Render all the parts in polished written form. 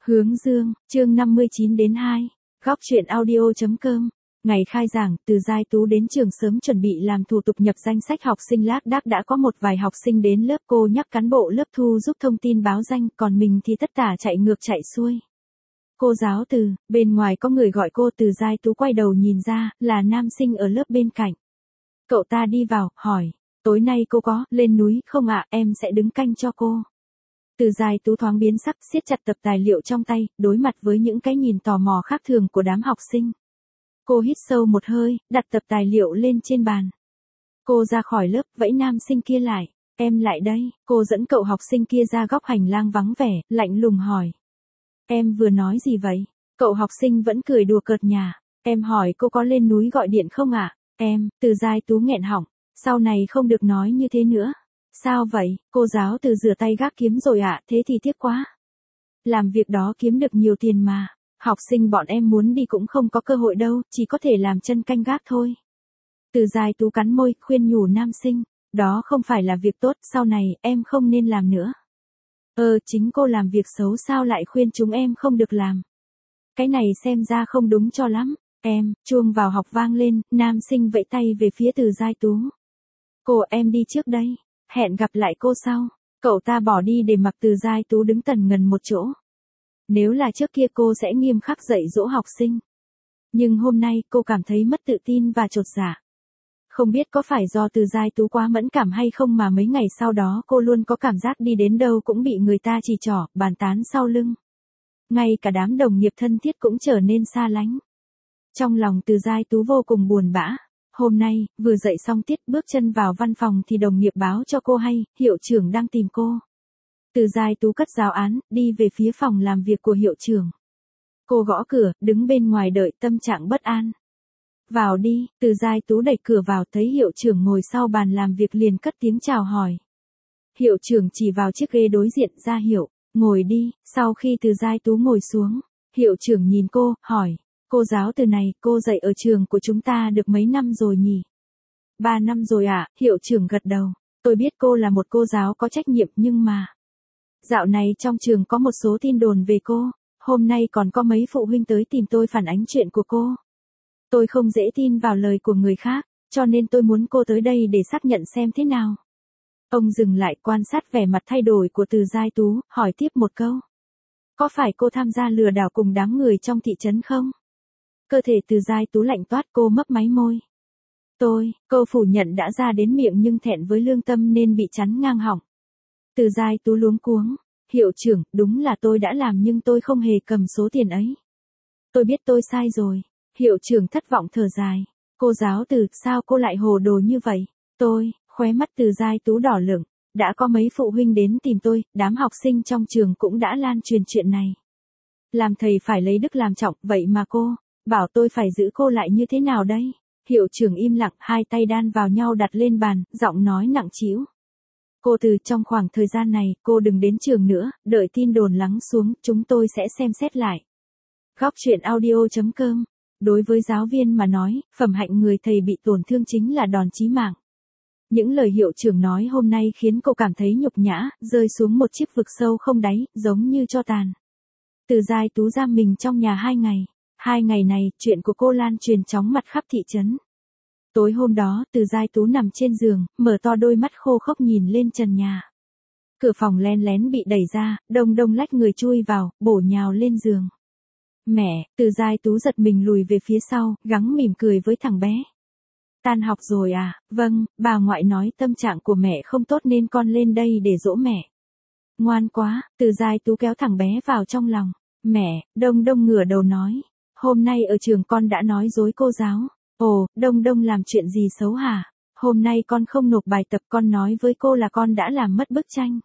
Hướng dương, chương 59-2, góc truyện audio.com. Ngày khai giảng, Từ Giai Tú đến trường sớm chuẩn bị làm thủ tục nhập danh sách học sinh lác đác đã có một vài học sinh đến lớp, cô nhắc cán bộ lớp thu giúp thông tin báo danh, còn mình thì tất tả chạy ngược chạy xuôi. Cô giáo Từ, bên ngoài có người gọi cô. Từ Giai Tú quay đầu nhìn ra, là nam sinh ở lớp bên cạnh. Cậu ta đi vào, hỏi, tối nay cô có lên núi không ạ? Em sẽ đứng canh cho cô. Từ Giai Tú thoáng biến sắc, siết chặt tập tài liệu trong tay, đối mặt với những cái nhìn tò mò khác thường của đám học sinh. Cô hít sâu một hơi, đặt tập tài liệu lên trên bàn. Cô ra khỏi lớp, vẫy nam sinh kia lại. Em lại đây. Cô dẫn cậu học sinh kia ra góc hành lang vắng vẻ, lạnh lùng hỏi. Em vừa nói gì vậy? Cậu học sinh vẫn cười đùa cợt nhả. Em hỏi cô có lên núi gọi điện không ạ? Em, Từ Giai Tú nghẹn họng. Sau này không được nói như thế nữa. Sao vậy? Cô giáo Từ rửa tay gác kiếm rồi ạ, thế thì tiếc quá. Làm việc đó kiếm được nhiều tiền mà. Học sinh bọn em muốn đi cũng không có cơ hội đâu, chỉ có thể làm chân canh gác thôi. Từ Giai Tú cắn môi, khuyên nhủ nam sinh. Đó không phải là việc tốt, sau này em không nên làm nữa. Chính cô làm việc xấu sao lại khuyên chúng em không được làm. Cái này xem ra không đúng cho lắm. Em, chuông vào học vang lên, nam sinh vẫy tay về phía Từ Giai Tú. Cô em đi trước đây. Hẹn gặp lại cô sau. Cậu ta bỏ đi để mặc Từ Giai Tú đứng tần ngần một chỗ. Nếu là trước kia cô sẽ nghiêm khắc dạy dỗ học sinh. Nhưng hôm nay cô cảm thấy mất tự tin và chột dạ. Không biết có phải do Từ Giai Tú quá mẫn cảm hay không mà mấy ngày sau đó cô luôn có cảm giác đi đến đâu cũng bị người ta chỉ trỏ, bàn tán sau lưng. Ngay cả đám đồng nghiệp thân thiết cũng trở nên xa lánh. Trong lòng Từ Giai Tú vô cùng buồn bã. Hôm nay, vừa dậy xong tiết bước chân vào văn phòng thì đồng nghiệp báo cho cô hay, hiệu trưởng đang tìm cô. Từ Giai Tú cất giáo án, đi về phía phòng làm việc của hiệu trưởng. Cô gõ cửa, đứng bên ngoài đợi, tâm trạng bất an. Vào đi. Từ Giai Tú đẩy cửa vào, thấy hiệu trưởng ngồi sau bàn làm việc liền cất tiếng chào hỏi. Hiệu trưởng chỉ vào chiếc ghế đối diện ra hiệu, ngồi đi. Sau khi Từ Giai Tú ngồi xuống, hiệu trưởng nhìn cô, hỏi. Cô giáo Từ này, cô dạy ở trường của chúng ta được mấy năm rồi nhỉ? 3 năm rồi ạ, hiệu trưởng gật đầu. Tôi biết cô là một cô giáo có trách nhiệm nhưng mà... Dạo này trong trường có một số tin đồn về cô, hôm nay còn có mấy phụ huynh tới tìm tôi phản ánh chuyện của cô. Tôi không dễ tin vào lời của người khác, cho nên tôi muốn cô tới đây để xác nhận xem thế nào. Ông dừng lại quan sát vẻ mặt thay đổi của Từ Giai Tú, hỏi tiếp một câu. Có phải cô tham gia lừa đảo cùng đám người trong thị trấn không? Cơ thể Từ Giai Tú lạnh toát, cô mấp máy môi. Cô phủ nhận đã ra đến miệng nhưng thẹn với lương tâm nên bị chắn ngang họng. Từ Giai Tú luống cuống. Hiệu trưởng, đúng là tôi đã làm nhưng tôi không hề cầm số tiền ấy. Tôi biết tôi sai rồi. Hiệu trưởng thất vọng thở dài. Cô giáo Từ, sao cô lại hồ đồ như vậy? Khóe mắt Từ Giai Tú đỏ lửng. Đã có mấy phụ huynh đến tìm tôi, đám học sinh trong trường cũng đã lan truyền chuyện này. Làm thầy phải lấy đức làm trọng, vậy mà cô, bảo tôi phải giữ cô lại như thế nào đây? Hiệu trưởng im lặng, hai tay đan vào nhau đặt lên bàn, giọng nói nặng trĩu. Cô Từ, trong khoảng thời gian này, cô đừng đến trường nữa, đợi tin đồn lắng xuống, chúng tôi sẽ xem xét lại. Góc truyện audio.com. Đối với giáo viên mà nói, phẩm hạnh người thầy bị tổn thương chính là đòn chí mạng. Những lời hiệu trưởng nói hôm nay khiến cô cảm thấy nhục nhã, rơi xuống một chiếc vực sâu không đáy, giống như tro tàn. Từ Giai Tú giam mình trong nhà 2 ngày. 2 ngày này, chuyện của cô lan truyền chóng mặt khắp thị trấn. Tối hôm đó, Từ Giai Tú nằm trên giường, mở to đôi mắt khô khốc nhìn lên trần nhà. Cửa phòng len lén bị đẩy ra, Đông Đông lách người chui vào, bổ nhào lên giường. Mẹ, Từ Giai Tú giật mình lùi về phía sau, gắng mỉm cười với thằng bé. Tan học rồi à? Vâng, bà ngoại nói tâm trạng của mẹ không tốt nên con lên đây để dỗ mẹ. Ngoan quá. Từ Giai Tú kéo thằng bé vào trong lòng. Mẹ, Đông Đông ngửa đầu nói. Hôm nay ở trường con đã nói dối cô giáo. Ồ, Đông Đông làm chuyện gì xấu hả? Hôm nay con không nộp bài tập, con nói với cô là con đã làm mất bức tranh.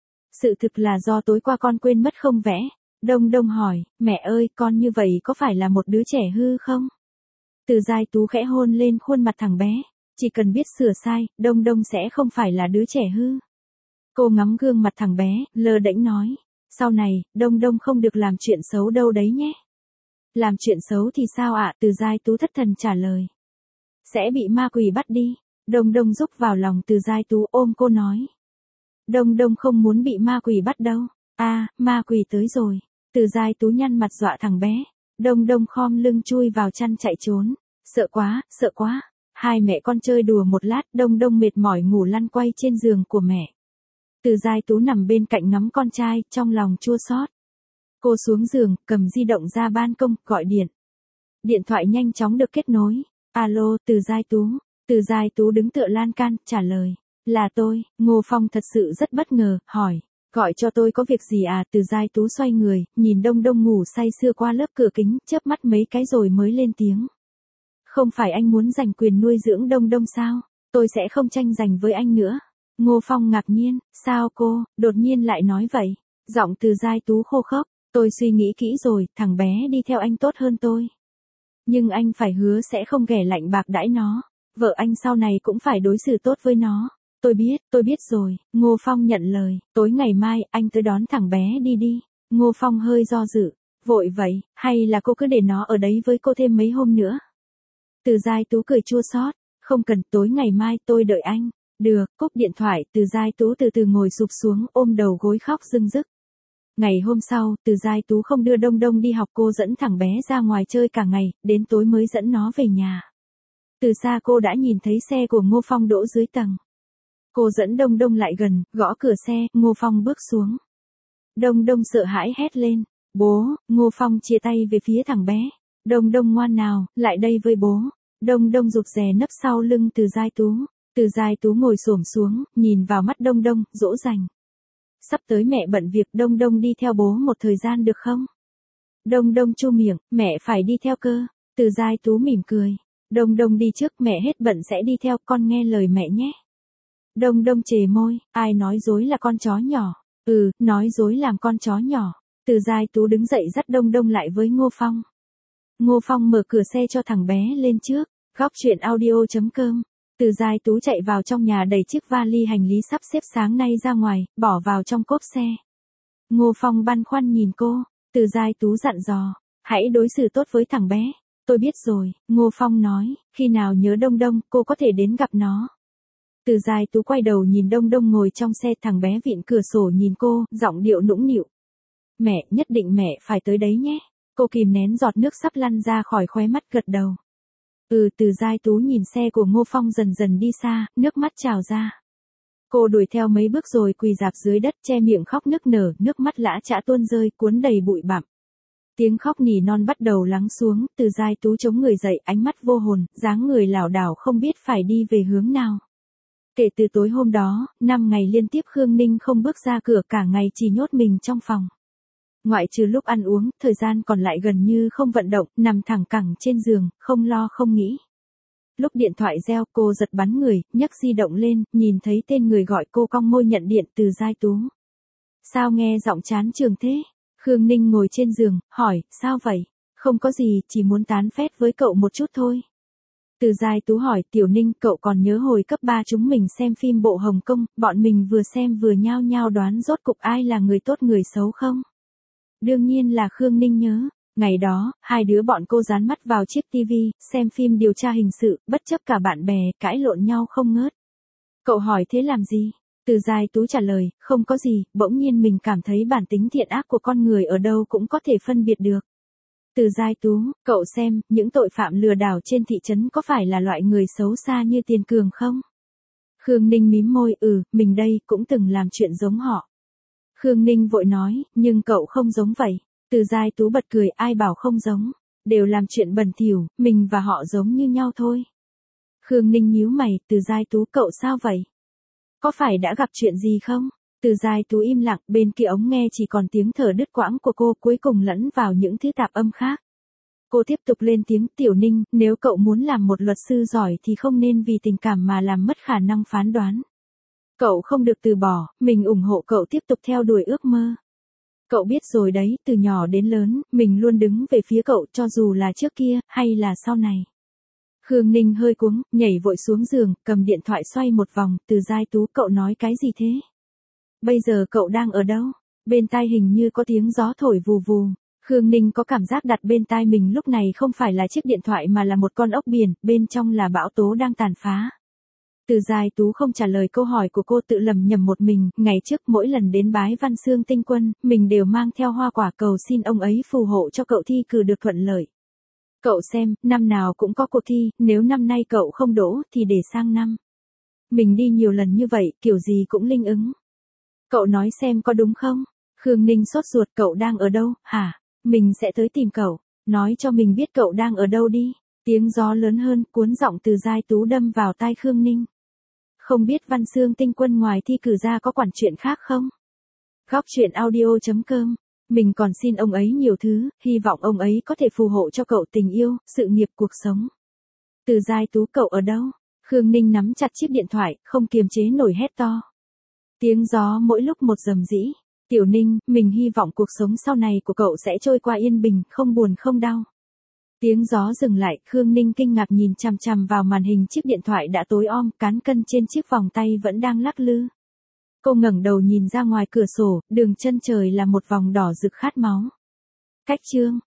Sự thực là do tối qua con quên mất không vẽ. Đông Đông hỏi, mẹ ơi, con như vậy có phải là một đứa trẻ hư không? Từ Giai Tú khẽ hôn lên khuôn mặt thằng bé. Chỉ cần biết sửa sai, Đông Đông sẽ không phải là đứa trẻ hư. Cô ngắm gương mặt thằng bé, lơ đễnh nói. Sau này, Đông Đông không được làm chuyện xấu đâu đấy nhé. Làm chuyện xấu thì sao ạ? Từ Giai Tú thất thần trả lời. Sẽ bị ma quỷ bắt đi. Đông Đông rúc vào lòng Từ Giai Tú, ôm cô nói. Đông Đông không muốn bị ma quỷ bắt đâu. À, ma quỷ tới rồi. Từ Giai Tú nhăn mặt dọa thằng bé. Đông Đông khom lưng chui vào chăn chạy trốn. Sợ quá, sợ quá. Hai mẹ con chơi đùa một lát, Đông Đông mệt mỏi ngủ lăn quay trên giường của mẹ. Từ Giai Tú nằm bên cạnh ngắm con trai, trong lòng chua xót. Cô xuống giường, cầm di động ra ban công, gọi điện. Điện thoại nhanh chóng được kết nối. Alo, Từ Giai Tú. Từ Giai Tú đứng tựa lan can, trả lời. Là tôi. Ngô Phong thật sự rất bất ngờ, hỏi. Gọi cho tôi có việc gì à? Từ Giai Tú xoay người, nhìn Đông Đông ngủ say sưa qua lớp cửa kính, chớp mắt mấy cái rồi mới lên tiếng. Không phải anh muốn giành quyền nuôi dưỡng Đông Đông sao? Tôi sẽ không tranh giành với anh nữa. Ngô Phong ngạc nhiên, sao cô, đột nhiên lại nói vậy? Giọng Từ Giai Tú khô khốc, tôi suy nghĩ kỹ rồi, thằng bé đi theo anh tốt hơn tôi. Nhưng anh phải hứa sẽ không ghẻ lạnh bạc đãi nó. Vợ anh sau này cũng phải đối xử tốt với nó. Tôi biết rồi, Ngô Phong nhận lời, tối ngày mai anh tới đón thằng bé đi. Ngô Phong hơi do dự, vội vậy, hay là cô cứ để nó ở đấy với cô thêm mấy hôm nữa? Từ Giai Tú cười chua xót, không cần, tối ngày mai tôi đợi anh. Được, cúp điện thoại, Từ Giai Tú từ từ ngồi sụp xuống, ôm đầu gối khóc rưng rức. Ngày hôm sau, Từ Giai Tú không đưa Đông Đông đi học, cô dẫn thằng bé ra ngoài chơi cả ngày, đến tối mới dẫn nó về nhà. Từ xa cô đã nhìn thấy xe của Ngô Phong đỗ dưới tầng. Cô dẫn Đông Đông lại gần, gõ cửa xe, Ngô Phong bước xuống. Đông Đông sợ hãi hét lên. Bố, Ngô Phong chia tay về phía thằng bé. Đông Đông ngoan nào, lại đây với bố. Đông Đông rụt rè nấp sau lưng Từ Giai Tú. Từ Giai Tú ngồi xổm xuống, nhìn vào mắt Đông Đông, dỗ dành. Sắp tới mẹ bận việc, Đông Đông đi theo bố một thời gian được không? Đông Đông chu miệng, mẹ phải đi theo cơ. Từ Giai Tú mỉm cười. Đông Đông đi trước, mẹ hết bận sẽ đi theo, con nghe lời mẹ nhé. Đông Đông chề môi, ai nói dối là con chó nhỏ? Nói dối làm con chó nhỏ. Từ Giai Tú đứng dậy dắt Đông Đông lại với Ngô Phong. Ngô Phong mở cửa xe cho thằng bé lên trước. Góc truyện audio.com. Từ Giai Tú chạy vào trong nhà đẩy chiếc vali hành lý sắp xếp sáng nay ra ngoài, bỏ vào trong cốp xe. Ngô Phong băn khoăn nhìn cô. Từ Giai Tú dặn dò, hãy đối xử tốt với thằng bé. Tôi biết rồi, Ngô Phong nói, khi nào nhớ Đông Đông, cô có thể đến gặp nó. Từ Giai Tú quay đầu nhìn Đông Đông ngồi trong xe, thằng bé vịn cửa sổ nhìn cô, giọng điệu nũng nịu. Mẹ, nhất định mẹ phải tới đấy nhé. Cô kìm nén giọt nước sắp lăn ra khỏi khóe mắt gật đầu. Từ Giai Tú nhìn xe của Ngô Phong dần dần đi xa, nước mắt trào ra. Cô đuổi theo mấy bước rồi quỳ rạp dưới đất, che miệng khóc nức nở, nước mắt lã chã tuôn rơi, cuốn đầy bụi bặm. Tiếng khóc nỉ non bắt đầu lắng xuống, Từ Giai Tú chống người dậy, ánh mắt vô hồn, dáng người lảo đảo không biết phải đi về hướng nào. Kể từ tối hôm đó, 5 ngày liên tiếp Khương Ninh không bước ra cửa, cả ngày chỉ nhốt mình trong phòng. Ngoại trừ lúc ăn uống, thời gian còn lại gần như không vận động, nằm thẳng cẳng trên giường, không lo không nghĩ. Lúc điện thoại reo, cô giật bắn người, nhấc di động lên, nhìn thấy tên người gọi cô, cong môi nhận điện. Từ Giai Tú. Sao nghe giọng chán trường thế? Khương Ninh ngồi trên giường, hỏi, sao vậy? Không có gì, chỉ muốn tán phét với cậu một chút thôi. Từ Giai Tú hỏi, Tiểu Ninh, cậu còn nhớ hồi cấp 3 chúng mình xem phim bộ Hồng Kông, bọn mình vừa xem vừa nhao nhao đoán rốt cục ai là người tốt người xấu không? Đương nhiên là Khương Ninh nhớ. Ngày đó, hai đứa bọn cô dán mắt vào chiếc tivi, xem phim điều tra hình sự, bất chấp cả bạn bè, cãi lộn nhau không ngớt. Cậu hỏi thế làm gì? Từ Giai Tú trả lời, không có gì, bỗng nhiên mình cảm thấy bản tính thiện ác của con người ở đâu cũng có thể phân biệt được. Từ Giai Tú, cậu xem, những tội phạm lừa đảo trên thị trấn có phải là loại người xấu xa như Tiền Cường không? Khương Ninh mím môi, mình đây cũng từng làm chuyện giống họ. Khương Ninh vội nói, nhưng cậu không giống vậy. Từ Giai Tú bật cười, ai bảo không giống, đều làm chuyện bẩn thỉu, mình và họ giống như nhau thôi. Khương Ninh nhíu mày, Từ Giai Tú, cậu sao vậy? Có phải đã gặp chuyện gì không? Từ Giai Tú im lặng, bên kia ống nghe chỉ còn tiếng thở đứt quãng của cô, cuối cùng lẫn vào những thứ tạp âm khác. Cô tiếp tục lên tiếng, Tiểu Ninh, nếu cậu muốn làm một luật sư giỏi thì không nên vì tình cảm mà làm mất khả năng phán đoán. Cậu không được từ bỏ, mình ủng hộ cậu tiếp tục theo đuổi ước mơ. Cậu biết rồi đấy, từ nhỏ đến lớn, mình luôn đứng về phía cậu, cho dù là trước kia, hay là sau này. Khương Ninh hơi cuống, nhảy vội xuống giường, cầm điện thoại xoay một vòng. Từ Giai Tú, cậu nói cái gì thế? Bây giờ cậu đang ở đâu? Bên tai hình như có tiếng gió thổi vù vù. Khương Ninh có cảm giác đặt bên tai mình lúc này không phải là chiếc điện thoại mà là một con ốc biển, bên trong là bão tố đang tàn phá. Từ Giai Tú không trả lời câu hỏi của cô, tự lẩm nhẩm một mình, ngày trước mỗi lần đến bái Văn Xương Tinh Quân, mình đều mang theo hoa quả cầu xin ông ấy phù hộ cho cậu thi cử được thuận lợi. Cậu xem, năm nào cũng có cuộc thi, nếu năm nay cậu không đỗ thì để sang năm. Mình đi nhiều lần như vậy, kiểu gì cũng linh ứng. Cậu nói xem có đúng không? Khương Ninh sốt ruột, cậu đang ở đâu, hả? Mình sẽ tới tìm cậu, nói cho mình biết cậu đang ở đâu đi. Tiếng gió lớn hơn, cuốn giọng Từ Giai Tú đâm vào tai Khương Ninh. Không biết Văn Xương Tinh Quân ngoài thi cử ra có quản chuyện khác không? Góc truyện audio.com. Mình còn xin ông ấy nhiều thứ, hy vọng ông ấy có thể phù hộ cho cậu tình yêu, sự nghiệp, cuộc sống. Từ Giai Tú, cậu ở đâu? Khương Ninh nắm chặt chiếc điện thoại, không kiềm chế nổi hét to. Tiếng gió mỗi lúc một rầm rĩ. Tiểu Ninh, mình hy vọng cuộc sống sau này của cậu sẽ trôi qua yên bình, không buồn không đau. Tiếng gió dừng lại, Khương Ninh kinh ngạc nhìn chằm chằm vào màn hình chiếc điện thoại đã tối om, cán cân trên chiếc vòng tay vẫn đang lắc lư. Cô ngẩng đầu nhìn ra ngoài cửa sổ, đường chân trời là một vòng đỏ rực khát máu. Cách chương